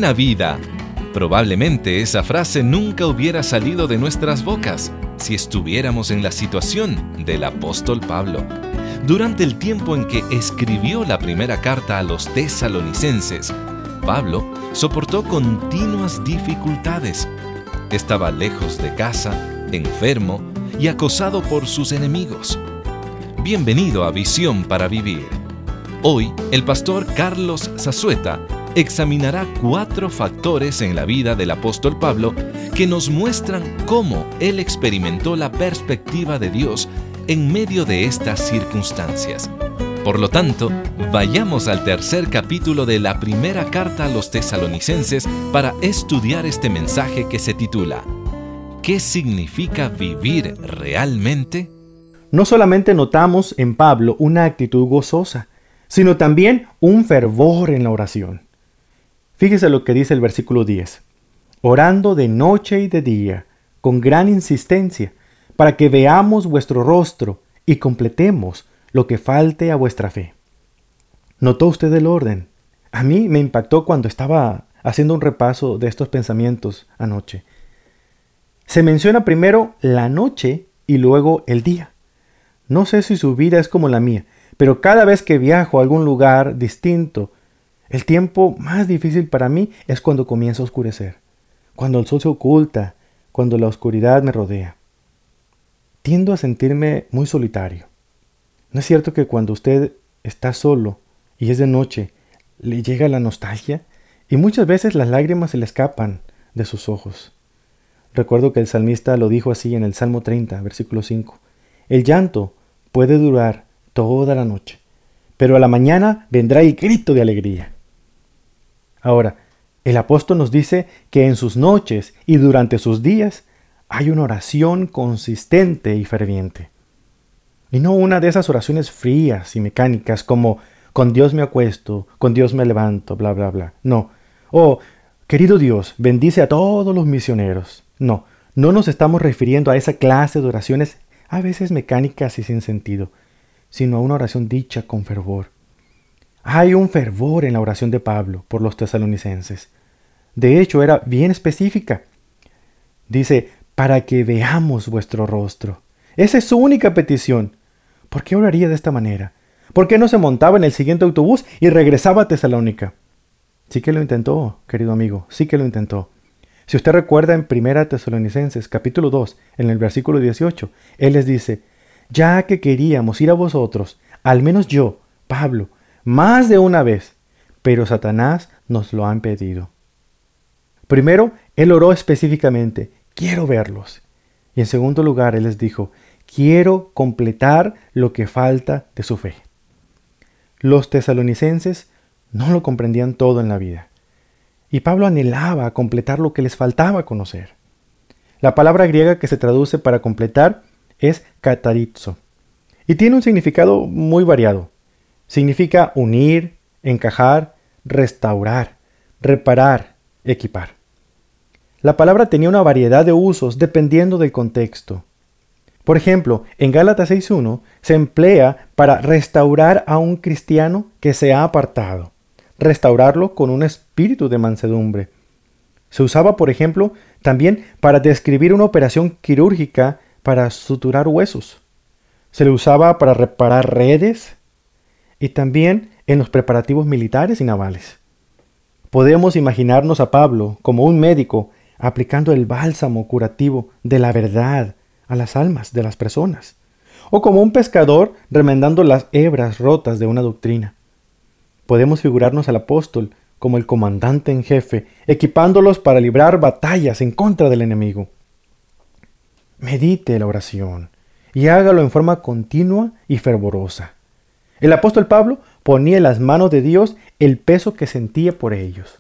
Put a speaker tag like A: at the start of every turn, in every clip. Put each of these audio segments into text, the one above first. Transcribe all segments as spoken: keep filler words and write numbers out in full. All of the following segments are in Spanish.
A: la vida. Probablemente esa frase nunca hubiera salido de nuestras bocas si estuviéramos en la situación del apóstol Pablo. Durante el tiempo en que escribió la primera carta a los tesalonicenses, Pablo soportó continuas dificultades. Estaba lejos de casa, enfermo y acosado por sus enemigos. Bienvenido a Visión para Vivir. Hoy, el pastor Carlos Zazueta examinará cuatro factores en la vida del apóstol Pablo que nos muestran cómo él experimentó la perspectiva de Dios en medio de estas circunstancias. Por lo tanto, vayamos al tercer capítulo de la primera carta a los tesalonicenses para estudiar este mensaje que se titula ¿Qué significa vivir realmente?
B: No solamente notamos en Pablo una actitud gozosa, sino también un fervor en la oración. Fíjese lo que dice el versículo diez. Orando de noche y de día, con gran insistencia, para que veamos vuestro rostro y completemos lo que falte a vuestra fe. ¿Notó usted el orden? A mí me impactó cuando estaba haciendo un repaso de estos pensamientos anoche. Se menciona primero la noche y luego el día. No sé si su vida es como la mía, pero cada vez que viajo a algún lugar distinto, el tiempo más difícil para mí es cuando comienza a oscurecer, cuando el sol se oculta, cuando la oscuridad me rodea. Tiendo a sentirme muy solitario. ¿No es cierto que cuando usted está solo y es de noche, le llega la nostalgia y muchas veces las lágrimas se le escapan de sus ojos? Recuerdo que el salmista lo dijo así en el Salmo treinta, versículo cinco. El llanto puede durar toda la noche, pero a la mañana vendrá el grito de alegría. Ahora, el apóstol nos dice que en sus noches y durante sus días hay una oración consistente y ferviente. Y no una de esas oraciones frías y mecánicas como con Dios me acuesto, con Dios me levanto, bla, bla, bla. No. Oh, querido Dios, bendice a todos los misioneros. No, no nos estamos refiriendo a esa clase de oraciones a veces mecánicas y sin sentido, sino a una oración dicha con fervor. Hay un fervor en la oración de Pablo por los tesalonicenses. De hecho, era bien específica. Dice, para que veamos vuestro rostro. Esa es su única petición. ¿Por qué oraría de esta manera? ¿Por qué no se montaba en el siguiente autobús y regresaba a Tesalónica? Sí que lo intentó, querido amigo, sí que lo intentó. Si usted recuerda en Primera Tesalonicenses, capítulo dos, en el versículo dieciocho, él les dice, ya que queríamos ir a vosotros, al menos yo, Pablo, más de una vez, pero Satanás nos lo ha impedido. Primero, él oró específicamente, quiero verlos. Y en segundo lugar, él les dijo, quiero completar lo que falta de su fe. Los tesalonicenses no lo comprendían todo en la vida. Y Pablo anhelaba completar lo que les faltaba conocer. La palabra griega que se traduce para completar es katarizo. Y tiene un significado muy variado. Significa unir, encajar, restaurar, reparar, equipar. La palabra tenía una variedad de usos dependiendo del contexto. Por ejemplo, en Gálatas seis uno se emplea para restaurar a un cristiano que se ha apartado, restaurarlo con un espíritu de mansedumbre. Se usaba, por ejemplo, también para describir una operación quirúrgica para suturar huesos. Se le usaba para reparar redes y también en los preparativos militares y navales. Podemos imaginarnos a Pablo como un médico aplicando el bálsamo curativo de la verdad a las almas de las personas, o como un pescador remendando las hebras rotas de una doctrina. Podemos figurarnos al apóstol como el comandante en jefe, equipándolos para librar batallas en contra del enemigo. Medite la oración y hágalo en forma continua y fervorosa. El apóstol Pablo ponía en las manos de Dios el peso que sentía por ellos.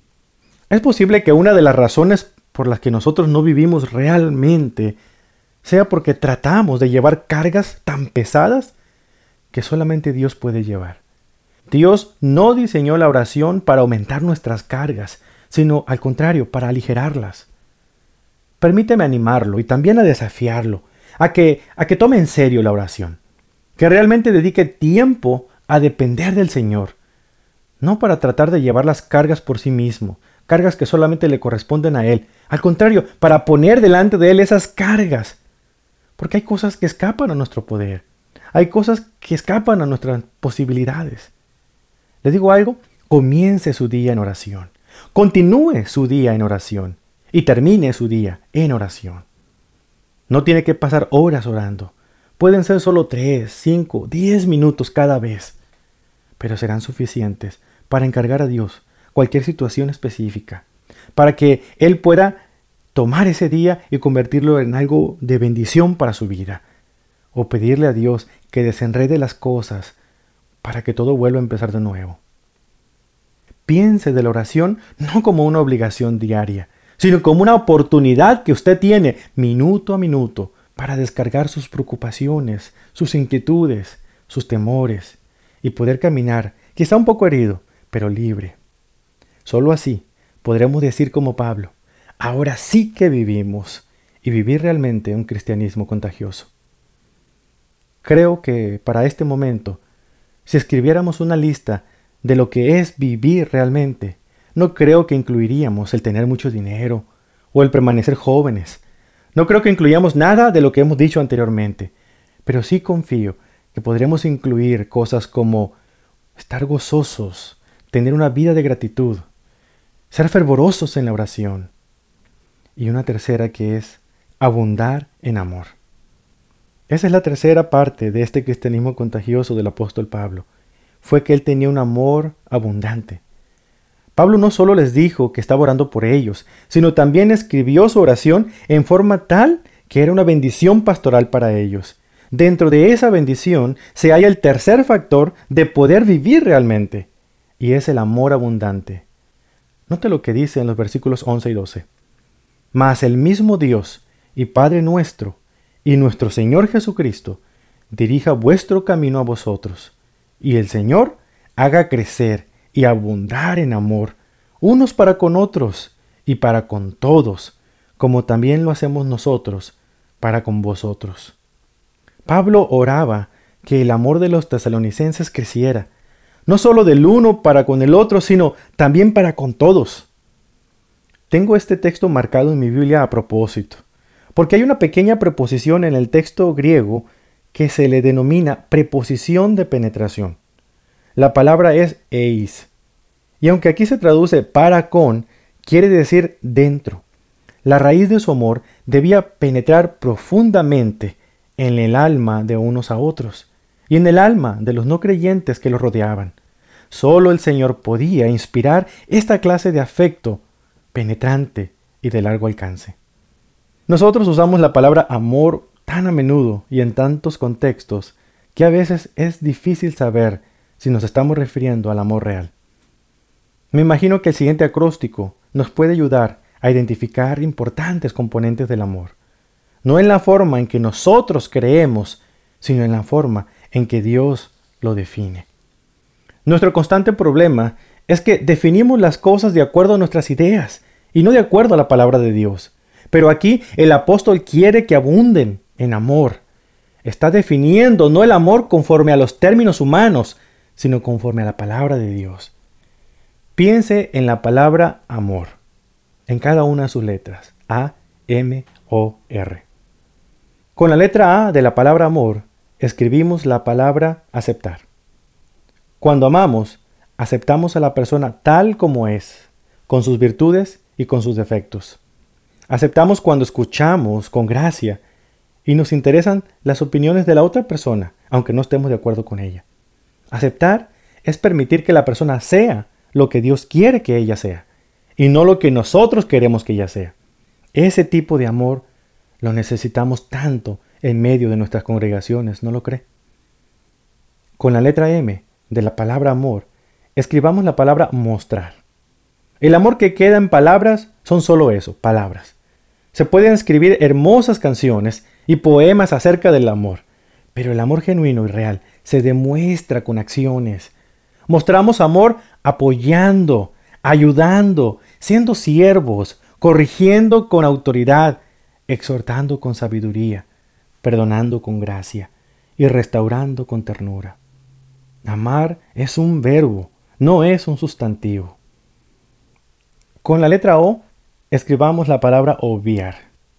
B: Es posible que una de las razones por las que nosotros no vivimos realmente sea porque tratamos de llevar cargas tan pesadas que solamente Dios puede llevar. Dios no diseñó la oración para aumentar nuestras cargas, sino al contrario, para aligerarlas. Permíteme animarlo y también a desafiarlo, a que, a que tome en serio la oración, que realmente dedique tiempo a depender del Señor, no para tratar de llevar las cargas por sí mismo, cargas que solamente le corresponden a Él. Al contrario, para poner delante de Él esas cargas. Porque hay cosas que escapan a nuestro poder. Hay cosas que escapan a nuestras posibilidades. ¿Le digo algo? Comience su día en oración. Continúe su día en oración. Y termine su día en oración. No tiene que pasar horas orando. Pueden ser solo tres, cinco, diez minutos cada vez. Pero serán suficientes para encargar a Dios cualquier situación específica. Para que Él pueda tomar ese día y convertirlo en algo de bendición para su vida. O pedirle a Dios que desenrede las cosas para que todo vuelva a empezar de nuevo. Piense de la oración no como una obligación diaria, sino como una oportunidad que usted tiene minuto a minuto para descargar sus preocupaciones, sus inquietudes, sus temores y poder caminar, quizá un poco herido, pero libre. Solo así podremos decir como Pablo, ahora sí que vivimos y vivir realmente un cristianismo contagioso. Creo que para este momento, si escribiéramos una lista de lo que es vivir realmente, no creo que incluiríamos el tener mucho dinero o el permanecer jóvenes. No creo que incluyamos nada de lo que hemos dicho anteriormente, pero sí confío que podremos incluir cosas como estar gozosos, tener una vida de gratitud, ser fervorosos en la oración y una tercera que es abundar en amor. Esa es la tercera parte de este cristianismo contagioso del apóstol Pablo. Fue que él tenía un amor abundante. Pablo no solo les dijo que estaba orando por ellos, sino también escribió su oración en forma tal que era una bendición pastoral para ellos. Dentro de esa bendición se halla el tercer factor de poder vivir realmente, y es el amor abundante. Note lo que dice en los versículos once y doce. Mas el mismo Dios y Padre nuestro, y nuestro Señor Jesucristo dirija vuestro camino a vosotros, y el Señor haga crecer y abundar en amor, unos para con otros y para con todos, como también lo hacemos nosotros para con vosotros. Pablo oraba que el amor de los tesalonicenses creciera, no solo del uno para con el otro, sino también para con todos. Tengo este texto marcado en mi Biblia a propósito, porque hay una pequeña preposición en el texto griego que se le denomina preposición de penetración. La palabra es eis, y aunque aquí se traduce para con, quiere decir dentro. La raíz de su amor debía penetrar profundamente en el alma de unos a otros, y en el alma de los no creyentes que los rodeaban. Solo el Señor podía inspirar esta clase de afecto penetrante y de largo alcance. Nosotros usamos la palabra amor tan a menudo y en tantos contextos que a veces es difícil saber si nos estamos refiriendo al amor real. Me imagino que el siguiente acróstico nos puede ayudar a identificar importantes componentes del amor, no en la forma en que nosotros creemos, sino en la forma en que Dios lo define. Nuestro constante problema es que definimos las cosas de acuerdo a nuestras ideas y no de acuerdo a la palabra de Dios. Pero aquí el apóstol quiere que abunden en amor. Está definiendo no el amor conforme a los términos humanos, sino conforme a la palabra de Dios. Piense en la palabra amor, en cada una de sus letras, A, M, O, R. Con la letra A de la palabra amor, escribimos la palabra aceptar. Cuando amamos, aceptamos a la persona tal como es, con sus virtudes y con sus defectos. Aceptamos cuando escuchamos con gracia y nos interesan las opiniones de la otra persona, aunque no estemos de acuerdo con ella. Aceptar es permitir que la persona sea lo que Dios quiere que ella sea, y no lo que nosotros queremos que ella sea. Ese tipo de amor lo necesitamos tanto en medio de nuestras congregaciones, ¿no lo cree? Con la letra M de la palabra amor, escribamos la palabra mostrar. El amor que queda en palabras son solo eso, palabras. Se pueden escribir hermosas canciones y poemas acerca del amor, pero el amor genuino y real se demuestra con acciones. Mostramos amor apoyando, ayudando, siendo siervos, corrigiendo con autoridad, exhortando con sabiduría, perdonando con gracia y restaurando con ternura. Amar es un verbo, no es un sustantivo. Con la letra O, escribamos la palabra obviar.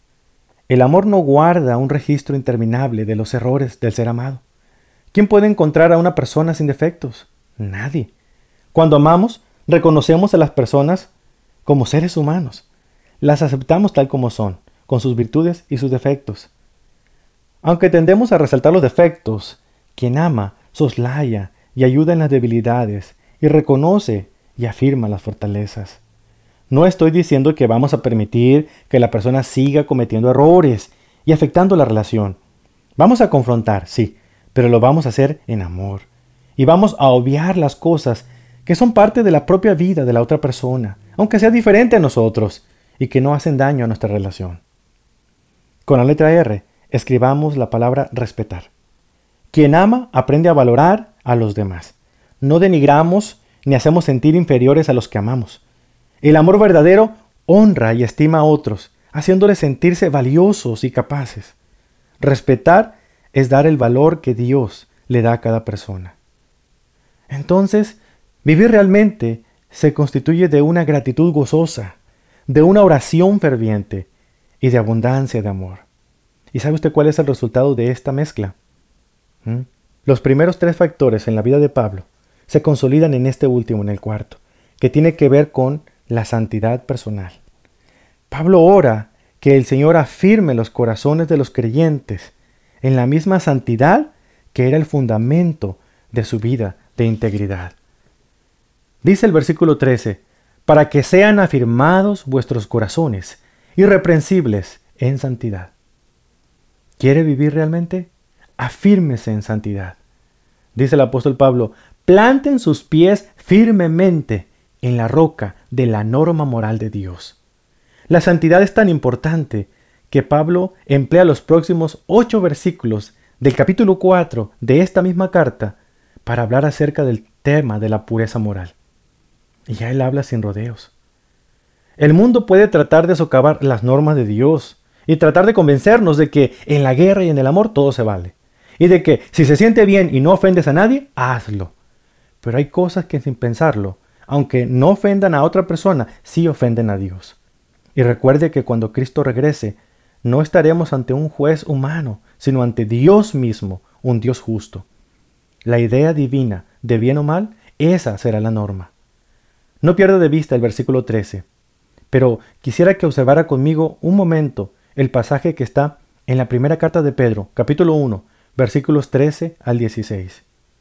B: El amor no guarda un registro interminable de los errores del ser amado. ¿Quién puede encontrar a una persona sin defectos? Nadie. Cuando amamos, reconocemos a las personas como seres humanos. Las aceptamos tal como son, con sus virtudes y sus defectos. Aunque tendemos a resaltar los defectos, quien ama soslaya y ayuda en las debilidades y reconoce y afirma las fortalezas. No estoy diciendo que vamos a permitir que la persona siga cometiendo errores y afectando la relación. Vamos a confrontar, sí, pero lo vamos a hacer en amor. Y vamos a obviar las cosas que son parte de la propia vida de la otra persona, aunque sea diferente a nosotros y que no hacen daño a nuestra relación. Con la letra R, escribamos la palabra respetar. Quien ama aprende a valorar a los demás. No denigramos ni hacemos sentir inferiores a los que amamos. El amor verdadero honra y estima a otros, haciéndoles sentirse valiosos y capaces. Respetar es dar el valor que Dios le da a cada persona. Entonces, vivir realmente se constituye de una gratitud gozosa, de una oración ferviente y de abundancia de amor. ¿Y sabe usted cuál es el resultado de esta mezcla? ¿Mm? Los primeros tres factores en la vida de Pablo se consolidan en este último, en el cuarto, que tiene que ver con la santidad personal. Pablo ora que el Señor afirme los corazones de los creyentes en la misma santidad que era el fundamento de su vida de integridad. Dice el versículo trece, para que sean afirmados vuestros corazones, irreprensibles en santidad. ¿Quiere vivir realmente? Afírmese en santidad. Dice el apóstol Pablo, planten sus pies firmemente en la roca de la norma moral de Dios. La santidad es tan importante que Pablo emplea los próximos ocho versículos del capítulo cuatro de esta misma carta para hablar acerca del tema de la pureza moral. Y ya él habla sin rodeos. El mundo puede tratar de socavar las normas de Dios y tratar de convencernos de que en la guerra y en el amor todo se vale. Y de que si se siente bien y no ofendes a nadie, hazlo. Pero hay cosas que sin pensarlo, aunque no ofendan a otra persona, sí ofenden a Dios. Y recuerde que cuando Cristo regrese, no estaremos ante un juez humano, sino ante Dios mismo, un Dios justo. La idea divina de bien o mal, esa será la norma. No pierda de vista el versículo trece, pero quisiera que observara conmigo un momento el pasaje que está en la primera carta de Pedro, capítulo uno, versículos trece al dieciséis.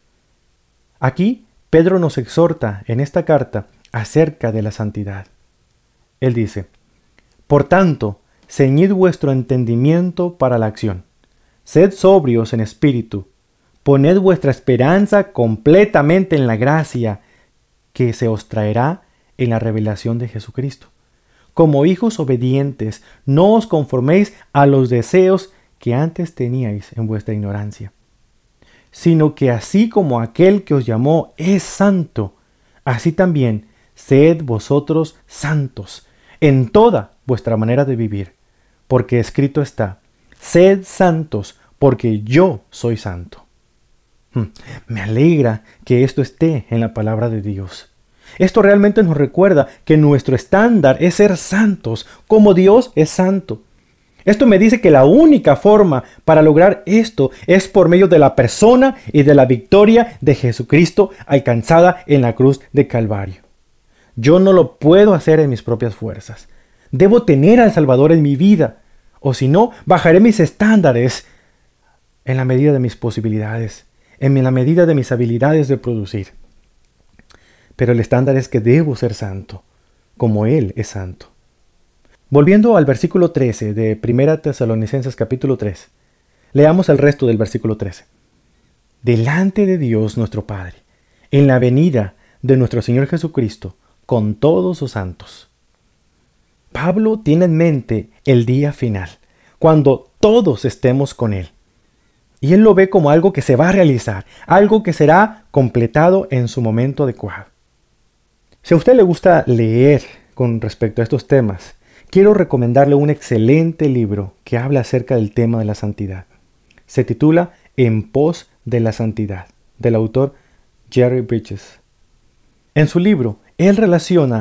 B: Aquí Pedro nos exhorta en esta carta acerca de la santidad. Él dice, por tanto, ceñid vuestro entendimiento para la acción. Sed sobrios en espíritu. Poned vuestra esperanza completamente en la gracia que se os traerá en la revelación de Jesucristo. Como hijos obedientes, no os conforméis a los deseos que antes teníais en vuestra ignorancia, sino que así como aquel que os llamó es santo, así también sed vosotros santos en toda vuestra manera de vivir, porque escrito está, sed santos, porque yo soy santo. Me alegra que esto esté en la palabra de Dios. Esto realmente nos recuerda que nuestro estándar es ser santos, como Dios es santo. Esto me dice que la única forma para lograr esto es por medio de la persona y de la victoria de Jesucristo alcanzada en la cruz de Calvario. Yo no lo puedo hacer en mis propias fuerzas. Debo tener al Salvador en mi vida, o si no, bajaré mis estándares en la medida de mis posibilidades, en la medida de mis habilidades de producir. Pero el estándar es que debo ser santo, como Él es santo. Volviendo al versículo trece de Primera Tesalonicenses capítulo tres, leamos el resto del versículo trece. Delante de Dios nuestro Padre, en la venida de nuestro Señor Jesucristo, con todos sus santos. Pablo tiene en mente el día final, cuando todos estemos con Él. Y él lo ve como algo que se va a realizar, algo que será completado en su momento adecuado. Si a usted le gusta leer con respecto a estos temas, quiero recomendarle un excelente libro que habla acerca del tema de la santidad. Se titula En pos de la santidad, del autor Jerry Bridges. En su libro, él relaciona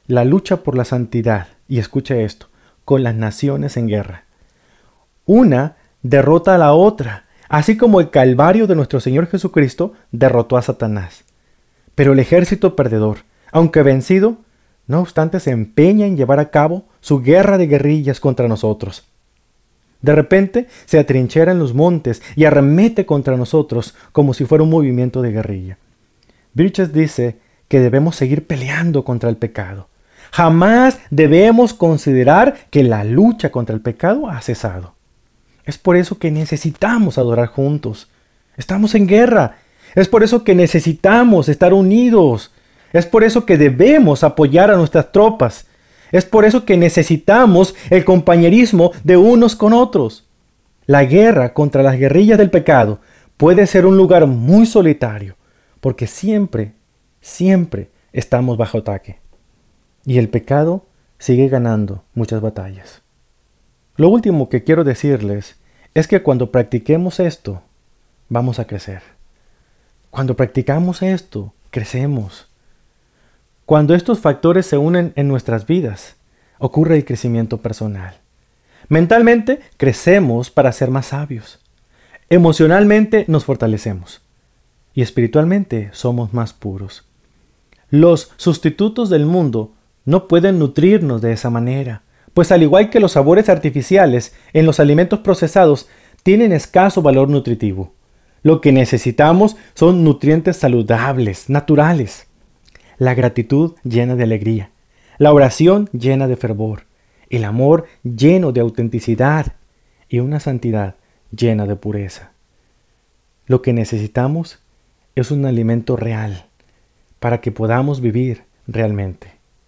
B: la lucha por la santidad, y escucha esto, con las naciones en guerra. Una derrota a la otra, así como el Calvario de nuestro Señor Jesucristo derrotó a Satanás. Pero el ejército perdedor, aunque vencido, no obstante se empeña en llevar a cabo su guerra de guerrillas contra nosotros. De repente se atrinchera en los montes y arremete contra nosotros como si fuera un movimiento de guerrilla. Bridges dice que debemos seguir peleando contra el pecado. Jamás debemos considerar que la lucha contra el pecado ha cesado. Es por eso que necesitamos adorar juntos. Estamos en guerra. Es por eso que necesitamos estar unidos. Es por eso que debemos apoyar a nuestras tropas. Es por eso que necesitamos el compañerismo de unos con otros. La guerra contra las guerrillas del pecado puede ser un lugar muy solitario, porque siempre, siempre estamos bajo ataque. Y el pecado sigue ganando muchas batallas. Lo último que quiero decirles es que cuando practiquemos esto, vamos a crecer. Cuando practicamos esto, crecemos. Cuando estos factores se unen en nuestras vidas, ocurre el crecimiento personal. Mentalmente, crecemos para ser más sabios. Emocionalmente, nos fortalecemos. Y espiritualmente, somos más puros. Los sustitutos del mundo no pueden nutrirnos de esa manera, pues al igual que los sabores artificiales en los alimentos procesados, tienen escaso valor nutritivo. Lo que necesitamos son nutrientes saludables, naturales. La gratitud llena de alegría, la oración llena de fervor, el amor lleno de autenticidad y una santidad llena de pureza. Lo que necesitamos es un alimento real para que podamos vivir realmente.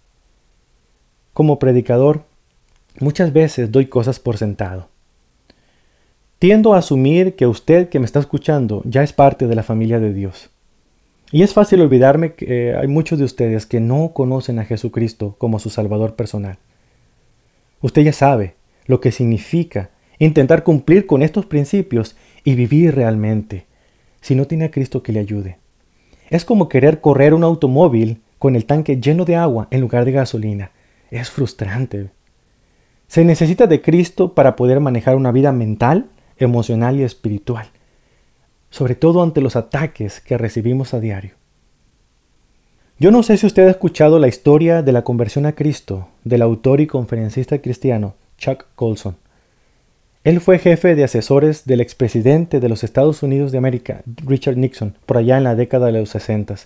B: Como predicador, muchas veces doy cosas por sentado. Tiendo a asumir que usted que me está escuchando ya es parte de la familia de Dios. Y es fácil olvidarme que eh, hay muchos de ustedes que no conocen a Jesucristo como su Salvador personal. Usted ya sabe lo que significa intentar cumplir con estos principios y vivir realmente, si no tiene a Cristo que le ayude. Es como querer correr un automóvil con el tanque lleno de agua en lugar de gasolina. Es frustrante. Se necesita de Cristo para poder manejar una vida mental, emocional y espiritual, sobre todo ante los ataques que recibimos a diario. Yo no sé si usted ha escuchado la historia de la conversión a Cristo del autor y conferencista cristiano Chuck Colson. Él fue jefe de asesores del expresidente de los Estados Unidos de América, Richard Nixon, por allá en la década de los sesentas.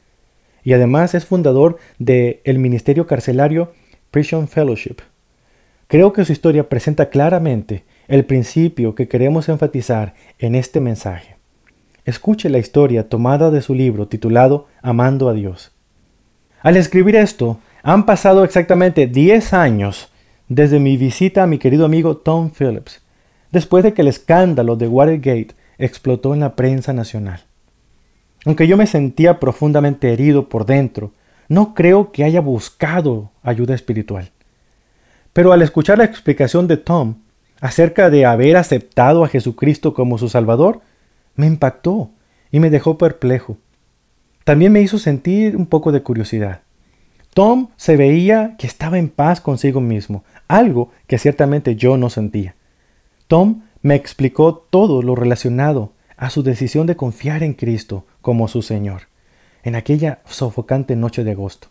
B: Y además es fundador del ministerio carcelario Prison Fellowship. Creo que su historia presenta claramente el principio que queremos enfatizar en este mensaje. Escuche la historia tomada de su libro titulado Amando a Dios. Al escribir esto, han pasado exactamente diez años desde mi visita a mi querido amigo Tom Phillips, después de que el escándalo de Watergate explotó en la prensa nacional. Aunque yo me sentía profundamente herido por dentro, no creo que haya buscado ayuda espiritual. Pero al escuchar la explicación de Tom acerca de haber aceptado a Jesucristo como su Salvador, me impactó y me dejó perplejo. También me hizo sentir un poco de curiosidad. Tom se veía que estaba en paz consigo mismo, algo que ciertamente yo no sentía. Tom me explicó todo lo relacionado a su decisión de confiar en Cristo como su Señor, en aquella sofocante noche de agosto.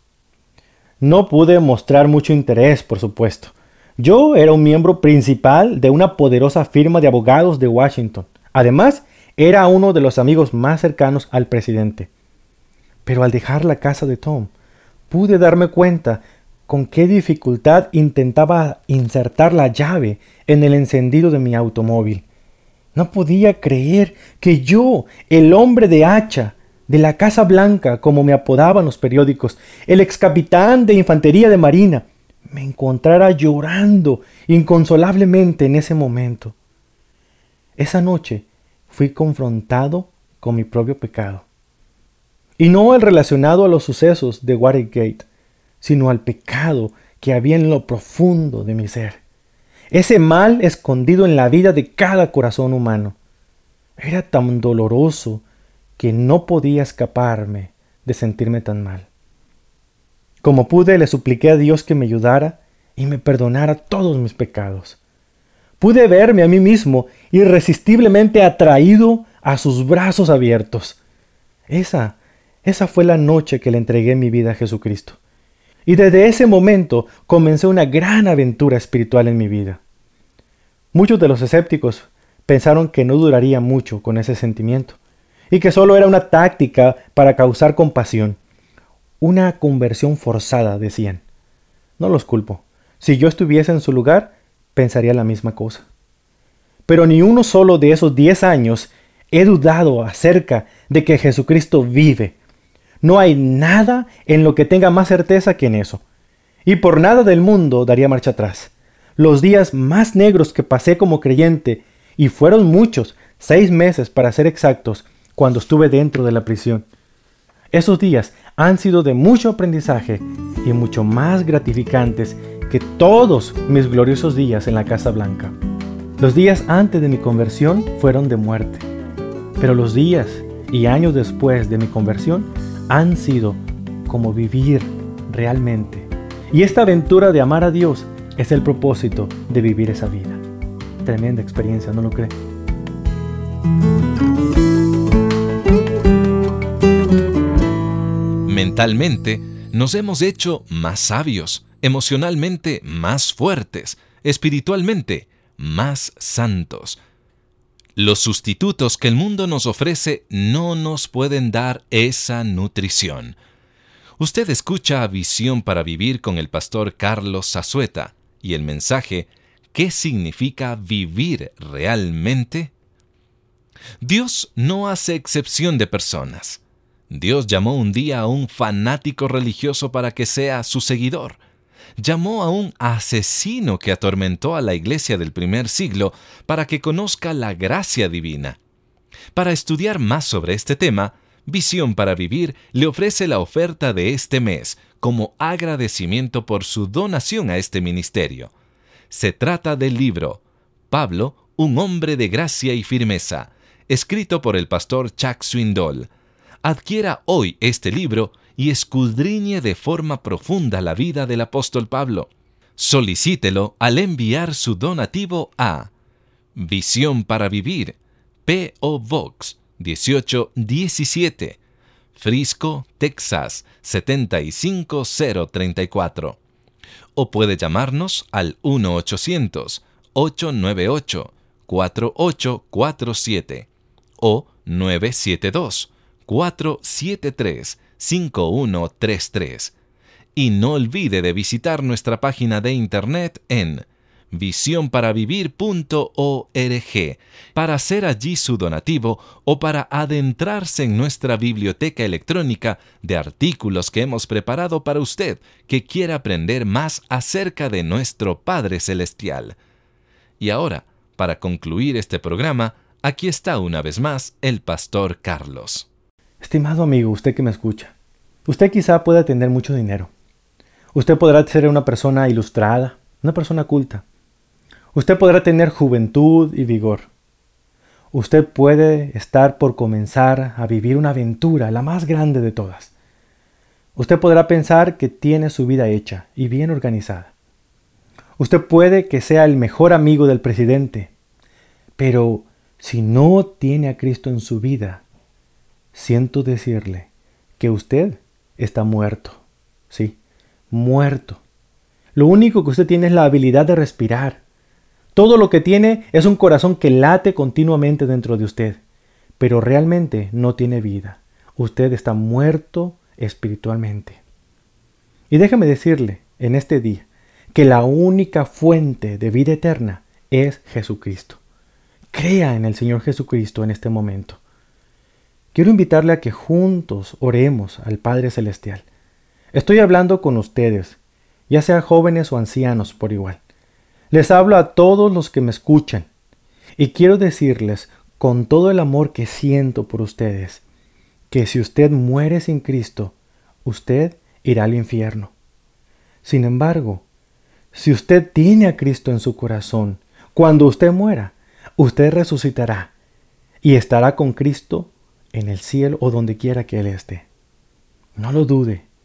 B: No pude mostrar mucho interés, por supuesto. Yo era un miembro principal de una poderosa firma de abogados de Washington. Además, era uno de los amigos más cercanos al presidente. Pero al dejar la casa de Tom, pude darme cuenta con qué dificultad intentaba insertar la llave en el encendido de mi automóvil. No podía creer que yo, el hombre de hacha, de la Casa Blanca, como me apodaban los periódicos, el ex capitán de infantería de marina, me encontrara llorando inconsolablemente en ese momento. Esa noche fui confrontado con mi propio pecado. Y no el relacionado a los sucesos de Watergate, sino al pecado que había en lo profundo de mi ser. Ese mal escondido en la vida de cada corazón humano. Era tan doloroso que no podía escaparme de sentirme tan mal. Como pude, le supliqué a Dios que me ayudara y me perdonara todos mis pecados. Pude verme a mí mismo irresistiblemente atraído a sus brazos abiertos. Esa, esa fue la noche que le entregué mi vida a Jesucristo. Y desde ese momento comencé una gran aventura espiritual en mi vida. Muchos de los escépticos pensaron que no duraría mucho con ese sentimiento y que solo era una táctica para causar compasión. Una conversión forzada, decían. No los culpo. Si yo estuviese en su lugar, pensaría la misma cosa. Pero ni uno solo de esos diez años he dudado acerca de que Jesucristo vive. No hay nada en lo que tenga más certeza que en eso. Y por nada del mundo daría marcha atrás. Los días más negros que pasé como creyente, y fueron muchos, seis meses para ser exactos, cuando estuve dentro de la prisión. Esos días han sido de mucho aprendizaje y mucho más gratificantes que todos mis gloriosos días en la Casa Blanca. Los días antes de mi conversión fueron de muerte, pero los días y años después de mi conversión han sido como vivir realmente. Y esta aventura de amar a Dios es el propósito de vivir esa vida. Tremenda experiencia, ¿no lo cree?
A: Mentalmente, nos hemos hecho más sabios, emocionalmente más fuertes, espiritualmente más santos. Los sustitutos que el mundo nos ofrece no nos pueden dar esa nutrición. Usted escucha Visión para Vivir con el pastor Carlos Zazueta y el mensaje ¿qué significa vivir realmente? Dios no hace excepción de personas. Dios llamó un día a un fanático religioso para que sea su seguidor. Llamó a un asesino que atormentó a la iglesia del primer siglo para que conozca la gracia divina. Para estudiar más sobre este tema, Visión para Vivir le ofrece la oferta de este mes como agradecimiento por su donación a este ministerio. Se trata del libro Pablo, un hombre de gracia y firmeza, escrito por el pastor Chuck Swindoll. Adquiera hoy este libro y escudriñe de forma profunda la vida del apóstol Pablo. Solicítelo al enviar su donativo a Visión para Vivir, P O Box dieciocho diecisiete, Frisco, Texas setenta y cinco mil treinta y cuatro. O puede llamarnos al uno ochocientos, ocho nueve ocho, cuatro ocho cuatro siete o nueve siete dos, cuatro siete tres, cinco uno tres tres. Y no olvide de visitar nuestra página de internet en visión para vivir punto org para hacer allí su donativo o para adentrarse en nuestra biblioteca electrónica de artículos que hemos preparado para usted que quiera aprender más acerca de nuestro Padre Celestial. Y ahora, para concluir este programa, aquí está una vez más el pastor Carlos.
B: Estimado amigo, usted que me escucha, usted quizá pueda tener mucho dinero. Usted podrá ser una persona ilustrada, una persona culta. Usted podrá tener juventud y vigor. Usted puede estar por comenzar a vivir una aventura, la más grande de todas. Usted podrá pensar que tiene su vida hecha y bien organizada. Usted puede que sea el mejor amigo del presidente, pero si no tiene a Cristo en su vida, siento decirle que usted está muerto. Sí, muerto. Lo único que usted tiene es la habilidad de respirar. Todo lo que tiene es un corazón que late continuamente dentro de usted, pero realmente no tiene vida. Usted está muerto espiritualmente. Y déjeme decirle en este día que la única fuente de vida eterna es Jesucristo. Crea en el Señor Jesucristo en este momento. Quiero invitarle a que juntos oremos al Padre Celestial. Estoy hablando con ustedes, ya sea jóvenes o ancianos por igual. Les hablo a todos los que me escuchan y quiero decirles con todo el amor que siento por ustedes que si usted muere sin Cristo, usted irá al infierno. Sin embargo, si usted tiene a Cristo en su corazón, cuando usted muera, usted resucitará y estará con Cristo en el cielo o donde quiera que Él esté. No lo dude.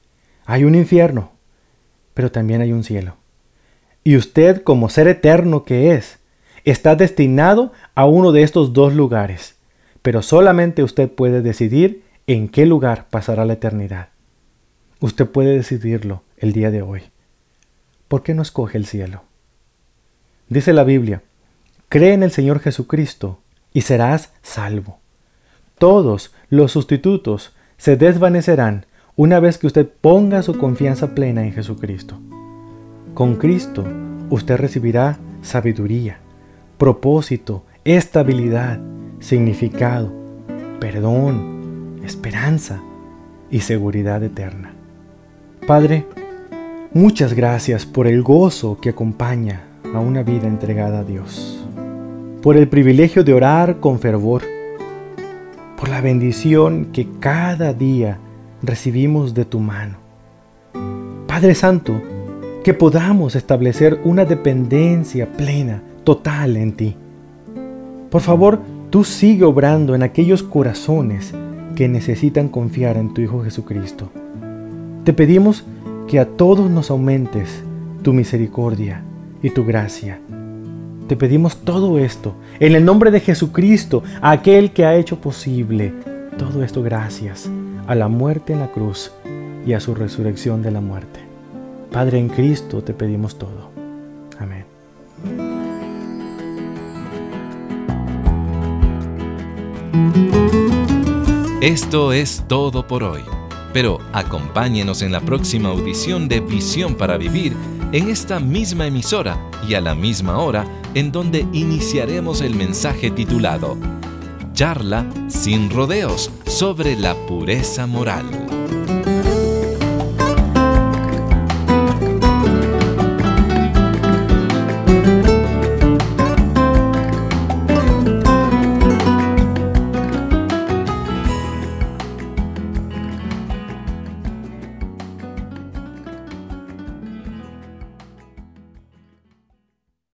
B: Hay un infierno, pero también hay un cielo. Y usted, como ser eterno que es, está destinado a uno de estos dos lugares, pero solamente usted puede decidir en qué lugar pasará la eternidad. Usted puede decidirlo el día de hoy. ¿Por qué no escoge el cielo? Dice la Biblia, cree en el Señor Jesucristo y serás salvo. Todos los sustitutos se desvanecerán una vez que usted ponga su confianza plena en Jesucristo. Con Cristo usted recibirá sabiduría, propósito, estabilidad, significado, perdón, esperanza y seguridad eterna. Padre, muchas gracias por el gozo que acompaña a una vida entregada a Dios, por el privilegio de orar con fervor, por la bendición que cada día recibimos de tu mano. Padre Santo, que podamos establecer una dependencia plena, total en ti. Por favor, tú sigue obrando en aquellos corazones que necesitan confiar en tu Hijo Jesucristo. Te pedimos que a todos nos aumentes tu misericordia y tu gracia. Te pedimos todo esto en el nombre de Jesucristo, aquel que ha hecho posible todo esto gracias a la muerte en la cruz y a su resurrección de la muerte. Padre, en Cristo te pedimos todo. Amén.
A: Esto es todo por hoy, pero acompáñenos en la próxima audición de Visión para Vivir en esta misma emisora y a la misma hora, en donde iniciaremos el mensaje titulado Charla sin rodeos sobre la pureza moral.